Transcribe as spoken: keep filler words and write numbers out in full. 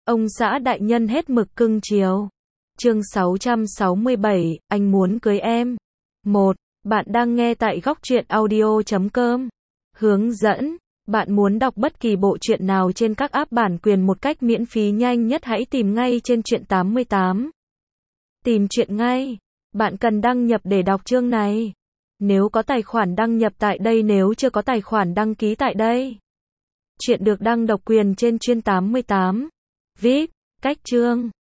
Ông xã đại nhân hết mực cưng chiều. Chương sáu trăm sáu mươi bảy, anh muốn cưới em. một. Bạn đang nghe tại góc truyện audio chấm com. Hướng dẫn. Bạn muốn đọc bất kỳ bộ truyện nào trên các app bản quyền một cách miễn phí nhanh nhất, hãy tìm ngay trên truyện tám mươi tám. Tìm truyện ngay. Bạn cần đăng nhập để đọc chương này. Nếu có tài khoản đăng nhập tại đây, nếu chưa có tài khoản đăng ký tại đây. Truyện được đăng độc quyền trên truyện tám mươi tám. vê i pê, cách chương.